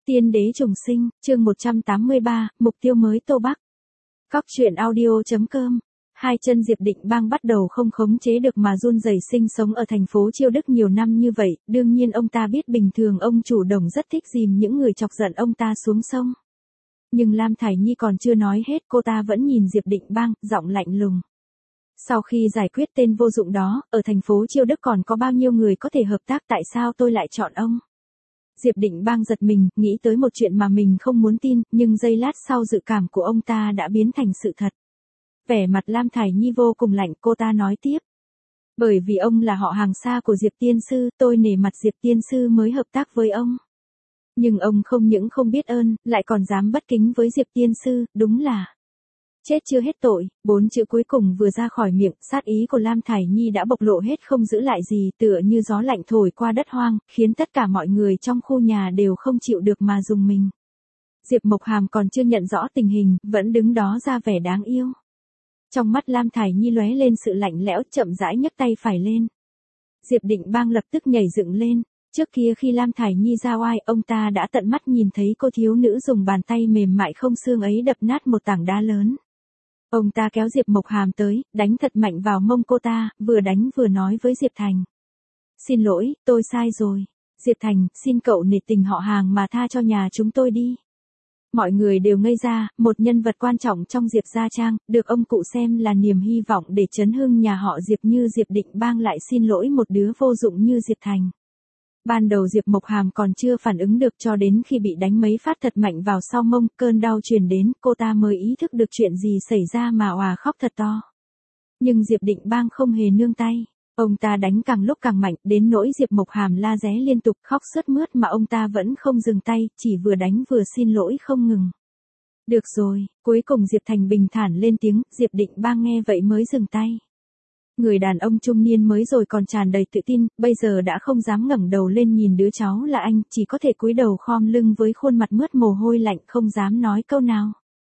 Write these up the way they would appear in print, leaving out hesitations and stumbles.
Tiên đế trùng sinh, chương 183, mục tiêu mới Tô Bắc. Cóc truyện audio.com. Hai chân Diệp Định Bang bắt đầu không khống chế được mà run rẩy. Sinh sống ở thành phố Chiêu Đức nhiều năm như vậy, đương nhiên ông ta biết bình thường ông chủ Đồng rất thích dìm những người chọc giận ông ta xuống sông. Nhưng Lam Thải Nhi còn chưa nói hết, cô ta vẫn nhìn Diệp Định Bang, giọng lạnh lùng. Sau khi giải quyết tên vô dụng đó, ở thành phố Chiêu Đức còn có bao nhiêu người có thể hợp tác, tại sao tôi lại chọn ông? Diệp Định Bang giật mình, nghĩ tới một chuyện mà mình không muốn tin, nhưng giây lát sau dự cảm của ông ta đã biến thành sự thật. Vẻ mặt Lam Thải Nhi vô cùng lạnh, cô ta nói tiếp. Bởi vì ông là họ hàng xa của Diệp Tiên Sư, tôi nể mặt Diệp Tiên Sư mới hợp tác với ông. Nhưng ông không những không biết ơn, lại còn dám bất kính với Diệp Tiên Sư, đúng là... Chết chưa hết tội, 4 chữ cuối cùng vừa ra khỏi miệng, sát ý của Lam Thải Nhi đã bộc lộ hết không giữ lại gì, tựa như gió lạnh thổi qua đất hoang, khiến tất cả mọi người trong khu nhà đều không chịu được mà rùng mình. Diệp Mộc Hàm còn chưa nhận rõ tình hình, vẫn đứng đó ra vẻ đáng yêu. Trong mắt Lam Thải Nhi lóe lên sự lạnh lẽo, chậm rãi nhấc tay phải lên. Diệp Định Bang lập tức nhảy dựng lên. Trước kia khi Lam Thải Nhi ra oai, ông ta đã tận mắt nhìn thấy cô thiếu nữ dùng bàn tay mềm mại không xương ấy đập nát một tảng đá lớn. Ông ta kéo Diệp Mộc Hàm tới, đánh thật mạnh vào mông cô ta, vừa đánh vừa nói với Diệp Thành. Xin lỗi, tôi sai rồi. Diệp Thành, xin cậu nể tình họ hàng mà tha cho nhà chúng tôi đi. Mọi người đều ngây ra, một nhân vật quan trọng trong Diệp gia trang, được ông cụ xem là niềm hy vọng để chấn hưng nhà họ Diệp như Diệp Định Bang lại xin lỗi một đứa vô dụng như Diệp Thành. Ban đầu Diệp Mộc Hàm còn chưa phản ứng được, cho đến khi bị đánh mấy phát thật mạnh vào sau mông, cơn đau truyền đến, cô ta mới ý thức được chuyện gì xảy ra mà òa khóc thật to. Nhưng Diệp Định Bang không hề nương tay, ông ta đánh càng lúc càng mạnh, đến nỗi Diệp Mộc Hàm la ré liên tục, khóc sướt mướt mà ông ta vẫn không dừng tay, chỉ vừa đánh vừa xin lỗi không ngừng. Được rồi, cuối cùng Diệp Thành bình thản lên tiếng, Diệp Định Bang nghe vậy mới dừng tay. Người đàn ông trung niên mới rồi còn tràn đầy tự tin, bây giờ đã không dám ngẩng đầu lên nhìn đứa cháu là anh, chỉ có thể cúi đầu khom lưng với khuôn mặt mướt mồ hôi lạnh, không dám nói câu nào.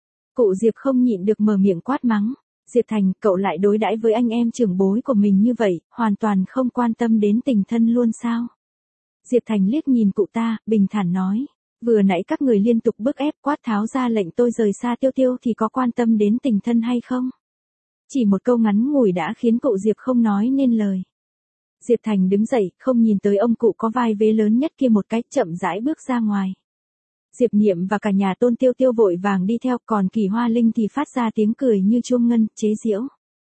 Cụ Diệp không nhịn được mở miệng quát mắng. Diệp Thành, cậu lại đối đãi với anh em trưởng bối của mình như vậy, hoàn toàn không quan tâm đến tình thân luôn sao? Diệp Thành liếc nhìn cụ ta, bình thản nói. Vừa nãy các người liên tục bức ép quát tháo ra lệnh tôi rời xa Tiêu Tiêu thì có quan tâm đến tình thân hay không? Chỉ một câu ngắn ngủi đã khiến cụ Diệp không nói nên lời. Diệp Thành đứng dậy, không nhìn tới ông cụ có vai vế lớn nhất kia một cách, chậm rãi bước ra ngoài. Diệp Niệm và cả nhà Tôn Tiêu Tiêu vội vàng đi theo, còn Kỳ Hoa Linh thì phát ra tiếng cười như chuông ngân, chế giễu.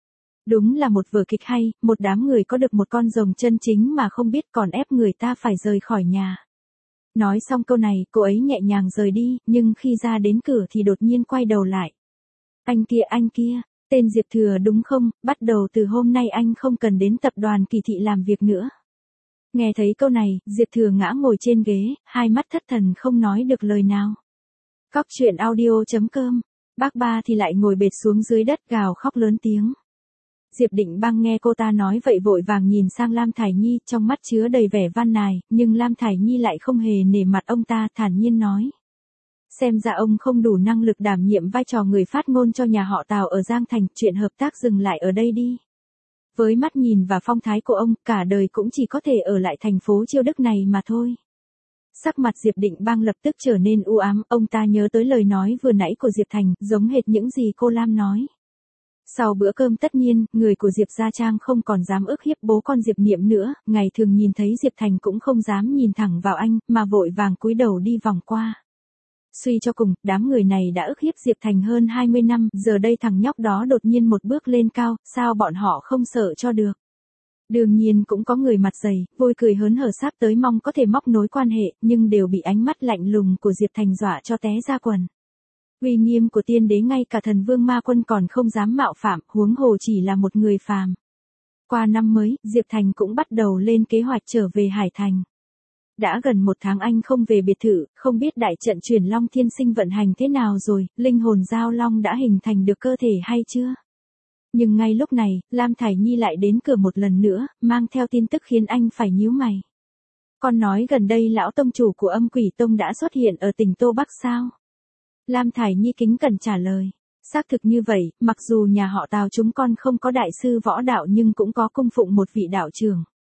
Đúng là một vở kịch hay, một đám người có được một con rồng chân chính mà không biết còn ép người ta phải rời khỏi nhà. Nói xong câu này, cô ấy nhẹ nhàng rời đi, nhưng khi ra đến cửa thì đột nhiên quay đầu lại. Anh kia. Tên Diệp Thừa đúng không, bắt đầu từ hôm nay anh không cần đến tập đoàn Kỳ Thị làm việc nữa. Nghe thấy câu này, Diệp Thừa ngã ngồi trên ghế, hai mắt thất thần không nói được lời nào. Cóc truyện audio.com, bác ba thì lại ngồi bệt xuống dưới đất gào khóc lớn tiếng. Diệp Định Bang nghe cô ta nói vậy vội vàng nhìn sang Lam Thải Nhi, trong mắt chứa đầy vẻ van nài, nhưng Lam Thải Nhi lại không hề nể mặt ông ta, thản nhiên nói. Xem ra ông không đủ năng lực đảm nhiệm vai trò người phát ngôn cho nhà họ Tào ở Giang Thành, chuyện hợp tác dừng lại ở đây đi. Với mắt nhìn và phong thái của ông, cả đời cũng chỉ có thể ở lại thành phố Chiêu Đức này mà thôi. Sắc mặt Diệp Định Bang lập tức trở nên u ám, ông ta nhớ tới lời nói vừa nãy của Diệp Thành, giống hệt những gì cô Lam nói. Sau bữa cơm tất nhiên, người của Diệp Gia Trang không còn dám ức hiếp bố con Diệp Niệm nữa, ngày thường nhìn thấy Diệp Thành cũng không dám nhìn thẳng vào anh, mà vội vàng cúi đầu đi vòng qua. Suy cho cùng, đám người này đã ức hiếp Diệp Thành hơn 20 năm, giờ đây thằng nhóc đó đột nhiên một bước lên cao, sao bọn họ không sợ cho được. Đương nhiên cũng có người mặt dày, vui cười hớn hở sắp tới mong có thể móc nối quan hệ, nhưng đều bị ánh mắt lạnh lùng của Diệp Thành dọa cho té ra quần. Uy nghiêm của tiên đế ngay cả thần vương ma quân còn không dám mạo phạm, huống hồ chỉ là một người phàm. Qua năm mới, Diệp Thành cũng bắt đầu lên kế hoạch trở về Hải Thành. Đã gần 1 tháng anh không về biệt thự, không biết đại trận chuyển long thiên sinh vận hành thế nào rồi, linh hồn giao long đã hình thành được cơ thể hay chưa? Nhưng ngay lúc này, Lam Thải Nhi lại đến cửa một lần nữa, mang theo tin tức khiến anh phải nhíu mày. Con nói gần đây lão tông chủ của Âm Quỷ Tông đã xuất hiện ở tỉnh Tô Bắc sao? Lam Thải Nhi kính cẩn trả lời. Xác thực như vậy, mặc dù nhà họ Tào chúng con không có đại sư võ đạo nhưng cũng có cung phụng một vị đạo trưởng.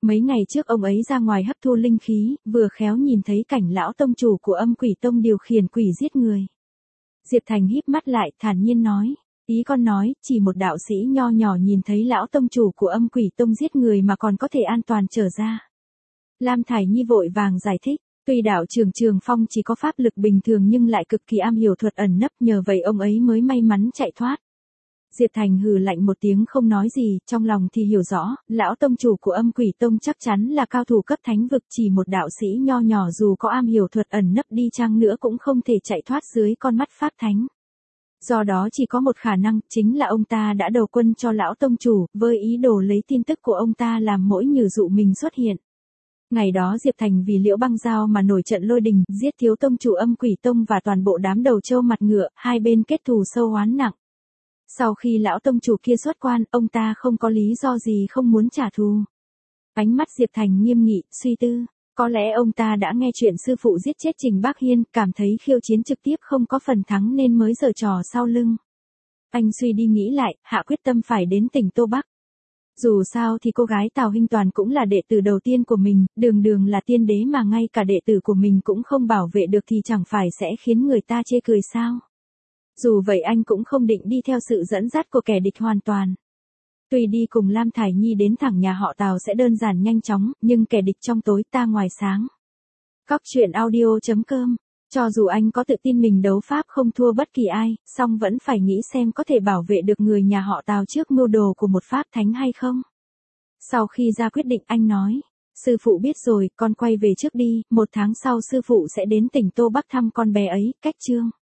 Mấy ngày trước ông ấy ra ngoài hấp thu linh khí, vừa khéo nhìn thấy cảnh lão tông chủ của Âm Quỷ Tông điều khiển quỷ giết người. Diệp Thành híp mắt lại, thản nhiên nói, ý con nói, chỉ một đạo sĩ nho nhỏ nhìn thấy lão tông chủ của Âm Quỷ Tông giết người mà còn có thể an toàn trở ra. Lam Thải Nhi vội vàng giải thích, tuy đạo trưởng Trường Phong chỉ có pháp lực bình thường nhưng lại cực kỳ am hiểu thuật ẩn nấp, nhờ vậy ông ấy mới may mắn chạy thoát. Diệp Thành hừ lạnh một tiếng không nói gì, trong lòng thì hiểu rõ, lão tông chủ của Âm Quỷ Tông chắc chắn là cao thủ cấp thánh vực, chỉ một đạo sĩ nho nhỏ dù có am hiểu thuật ẩn nấp đi chăng nữa cũng không thể chạy thoát dưới con mắt pháp thánh. Do đó chỉ có một khả năng, chính là ông ta đã đầu quân cho lão tông chủ, với ý đồ lấy tin tức của ông ta làm mỗi nhử dụ mình xuất hiện. Ngày đó Diệp Thành vì Liễu Băng Giao mà nổi trận lôi đình, giết thiếu tông chủ Âm Quỷ Tông và toàn bộ đám đầu trâu mặt ngựa, hai bên kết thù sâu oán nặng. Sau khi lão tông chủ kia xuất quan, ông ta không có lý do gì không muốn trả thù. Ánh mắt Diệp Thành nghiêm nghị, suy tư, có lẽ ông ta đã nghe chuyện sư phụ giết chết Trình Bác Hiên, cảm thấy khiêu chiến trực tiếp không có phần thắng nên mới giở trò sau lưng. Anh suy đi nghĩ lại, hạ quyết tâm phải đến tỉnh Tô Bắc. Dù sao thì cô gái Tào Hinh Toàn cũng là đệ tử đầu tiên của mình, đường đường là tiên đế mà ngay cả đệ tử của mình cũng không bảo vệ được thì chẳng phải sẽ khiến người ta chê cười sao. Dù vậy anh cũng không định đi theo sự dẫn dắt của kẻ địch hoàn toàn. Tuy đi cùng Lam Thải Nhi đến thẳng nhà họ Tào sẽ đơn giản nhanh chóng, nhưng kẻ địch trong tối ta ngoài sáng. Cóc truyện audio.com. Cho dù anh có tự tin mình đấu pháp không thua bất kỳ ai, song vẫn phải nghĩ xem có thể bảo vệ được người nhà họ Tào trước mưu đồ của một pháp thánh hay không. Sau khi ra quyết định anh nói, sư phụ biết rồi, con quay về trước đi, 1 tháng sau sư phụ sẽ đến tỉnh Tô Bắc thăm con bé ấy, cách Trương.